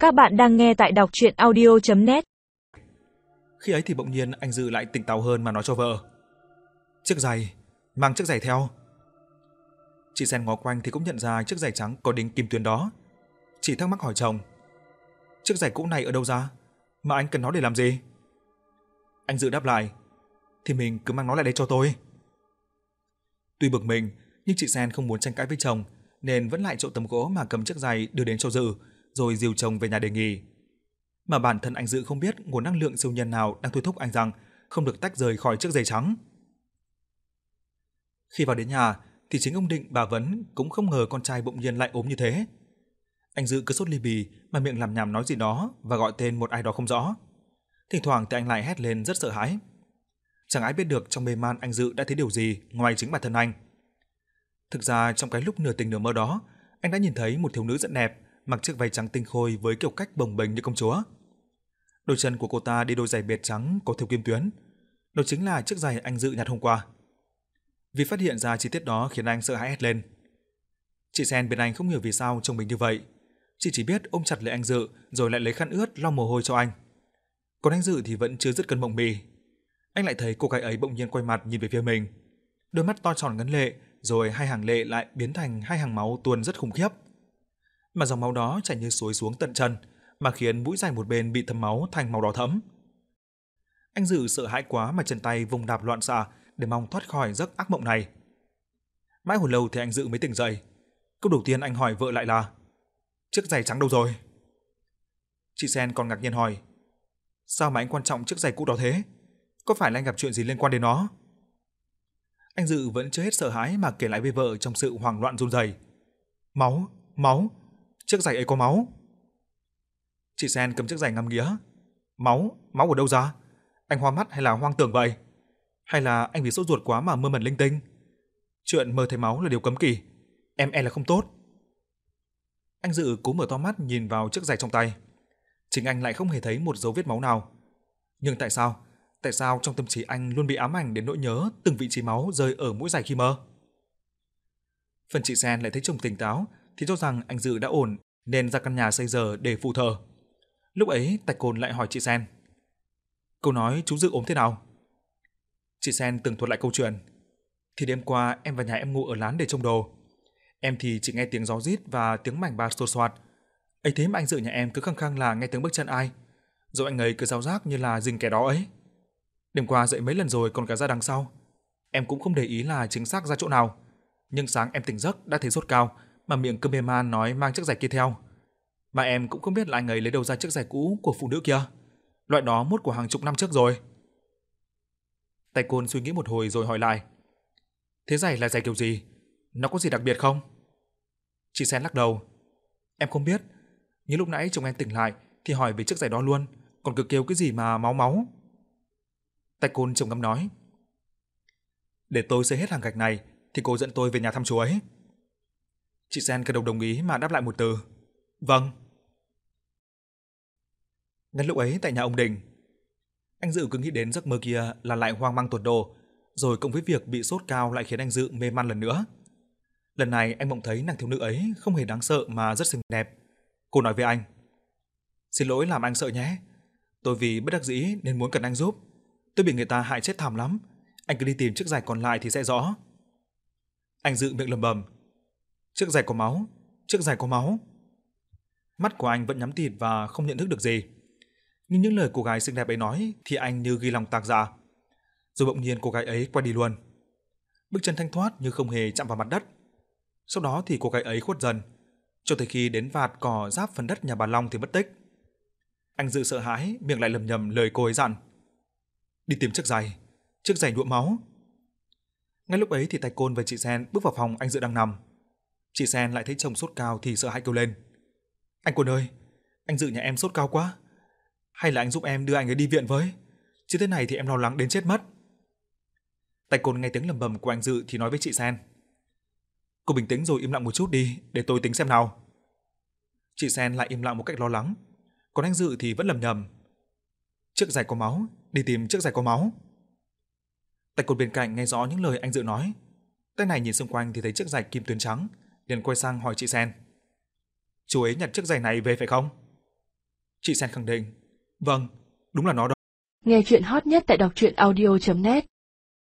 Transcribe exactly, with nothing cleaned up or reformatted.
Các bạn đang nghe tại đọc truyện audio chấm net. Khi ấy thì bỗng nhiên anh Dự lại tỉnh táo hơn mà nói cho vợ. Chiếc giày, mang chiếc giày theo. Chị Sen ngó quanh thì cũng nhận ra chiếc giày trắng có đính kim tuyến đó. Chị thắc mắc hỏi chồng. Chiếc giày cũ này ở đâu ra? Mà anh cần nó để làm gì? Anh Dự đáp lại. Thì mình cứ mang nó lại đây cho tôi. Tuy bực mình, nhưng chị Sen không muốn tranh cãi với chồng, nên vẫn lại trộn tấm gỗ mà cầm chiếc giày đưa đến cho Dự, rồi dìu chồng về nhà để nghỉ. Mà bản thân anh Dự không biết nguồn năng lượng siêu nhân nào đang thôi thúc anh rằng không được tách rời khỏi chiếc giày trắng. Khi vào đến nhà thì chính ông Định, bà Vấn cũng không ngờ con trai bỗng nhiên lại ốm như thế. Anh Dự cứ sốt ly bì mà miệng làm nhảm nói gì đó và gọi tên một ai đó không rõ. Thỉnh thoảng thì anh lại hét lên rất sợ hãi. Chẳng ai biết được trong mê man anh Dự đã thấy điều gì ngoài chính bản thân anh. Thực ra trong cái lúc nửa tỉnh nửa mơ đó, anh đã nhìn thấy một thiếu nữ rất đẹp, mặc chiếc váy trắng tinh khôi với kiểu cách bồng bềnh như công chúa. Đôi chân của cô ta đi đôi giày bệt trắng có thêu kim tuyến. Đó chính là chiếc giày anh Dự nhặt hôm qua. Vì phát hiện ra chi tiết đó khiến anh sợ hãi hét lên. Chị Sen bên anh không hiểu vì sao trông mình như vậy. Chị chỉ biết ôm chặt lấy anh Dự rồi lại lấy khăn ướt lau mồ hôi cho anh. Còn anh Dự thì vẫn chưa dứt cơn mộng mì. Anh lại thấy cô gái ấy bỗng nhiên quay mặt nhìn về phía mình. Đôi mắt to tròn ngấn lệ, rồi hai hàng lệ lại biến thành hai hàng máu tuôn rất khủng khiếp. Mà dòng máu đó chảy như suối xuống tận chân, mà khiến mũi giày một bên bị thấm máu thành màu đỏ thẫm. Anh Dự sợ hãi quá mà chân tay vùng đạp loạn xạ để mong thoát khỏi giấc ác mộng này. Mãi hồi lâu thì anh Dự mới tỉnh dậy. Câu đầu tiên anh hỏi vợ lại là: chiếc giày trắng đâu rồi? Chị Sen còn ngạc nhiên hỏi: sao mà anh quan trọng chiếc giày cũ đó thế? Có phải là anh gặp chuyện gì liên quan đến nó? Anh Dự vẫn chưa hết sợ hãi mà kể lại với vợ trong sự hoảng loạn run rẩy. Máu, máu, chiếc giày ấy có máu. Chị Sen cầm chiếc giày ngắm nghía. Máu, máu ở đâu ra? Anh hoa mắt hay là hoang tưởng vậy? Hay là anh vì sốt ruột quá mà mơ mẩn linh tinh? Chuyện mơ thấy máu là điều cấm kỵ, em e là không tốt. Anh Dự cố mở to mắt nhìn vào chiếc giày trong tay. Chính anh lại không hề thấy một dấu vết máu nào. Nhưng tại sao? Tại sao trong tâm trí anh luôn bị ám ảnh đến nỗi nhớ từng vị trí máu rơi ở mũi giày khi mơ? Phần chị Sen lại thấy chồng tỉnh táo thì cho rằng anh Dự đã ổn nên ra căn nhà xây dở để phụ thờ. Lúc ấy Tạch Côn lại hỏi chị Sen: câu nói chú Dự ốm thế nào? Chị Sen tường thuật lại câu chuyện. Thì đêm qua em vào nhà em ngủ ở lán để trông đồ. Em thì chỉ nghe tiếng gió rít và tiếng mảnh ba xô xoạt. Ấy thế mà anh Dự nhà em cứ khăng khăng là nghe tiếng bước chân ai. Rồi anh ấy cứ giáo giác như là rình kẻ đó ấy. Đêm qua dậy mấy lần rồi còn cả ra đằng sau. Em cũng không để ý là chính xác ra chỗ nào. Nhưng sáng em tỉnh giấc đã thấy sốt cao mà miệng cứ mê man nói mang chiếc giày kia theo. Mà em cũng không biết là anh ấy lấy đâu ra chiếc giày cũ của phụ nữ kia. Loại đó mốt của hàng chục năm trước rồi. Tay Côn suy nghĩ một hồi rồi hỏi lại: thế giày là giày kiểu gì? Nó có gì đặc biệt không? Chị Sen lắc đầu. Em không biết. Nhưng lúc nãy chồng em tỉnh lại thì hỏi về chiếc giày đó luôn, còn cứ kêu cái gì mà máu máu. Tay Côn trầm ngâm nói: để tôi xây hết hàng gạch này thì cô dẫn tôi về nhà thăm chú ấy. Chị Sen gật đầu đồng ý mà đáp lại một từ: vâng. Ngay lúc ấy tại nhà ông Đình, anh Dự cứ nghĩ đến giấc mơ kia là lại hoang mang tột độ, rồi cộng với việc bị sốt cao lại khiến anh Dự mê man lần nữa. Lần này anh mộng thấy nàng thiếu nữ ấy không hề đáng sợ mà rất xinh đẹp. Cô nói với anh: xin lỗi làm anh sợ nhé. Tôi vì bất đắc dĩ nên muốn cần anh giúp. Tôi bị người ta hại chết thảm lắm. Anh cứ đi tìm chiếc giày còn lại thì sẽ rõ. Anh Dự miệng lẩm bẩm: chiếc giày có máu, chiếc giày có máu. Mắt của anh vẫn nhắm tịt và không nhận thức được gì. Nhưng những lời cô gái xinh đẹp ấy nói thì anh như ghi lòng tạc dạ. Rồi bỗng nhiên cô gái ấy quay đi luôn. Bước chân thanh thoát như không hề chạm vào mặt đất. Sau đó thì cô gái ấy khuất dần, cho tới khi đến vạt cỏ giáp phần đất nhà bà Long thì mất tích. Anh Dự sợ hãi, miệng lại lầm nhầm lời cô ấy dặn: đi tìm chiếc giày, chiếc giày nhuộm máu. Ngay lúc ấy thì Tay Côn và chị Sen bước vào phòng anh Dự đang nằm. Chị Sen lại thấy chồng sốt cao thì sợ hãi kêu lên: anh Côn ơi, anh Dự nhà em sốt cao quá. Hay là anh giúp em đưa anh ấy đi viện với, chứ thế này thì em lo lắng đến chết mất. Tay Côn nghe tiếng lầm bầm của anh Dự thì nói với chị Sen: cô bình tĩnh rồi im lặng một chút đi, để tôi tính xem nào. Chị Sen lại im lặng một cách lo lắng, còn anh Dự thì vẫn lầm nhầm: chiếc giày có máu, đi tìm chiếc giày có máu. Tay Côn bên cạnh nghe rõ những lời anh Dự nói. Tay này nhìn xung quanh thì thấy chiếc giày kim tuyến trắng, liền quay sang hỏi chị Sen: chú ấy nhặt chiếc giày này về phải không? Chị Sen khẳng định, vâng, đúng là nó đó. Nghe chuyện hot nhất tại đọc truyện audio chấm net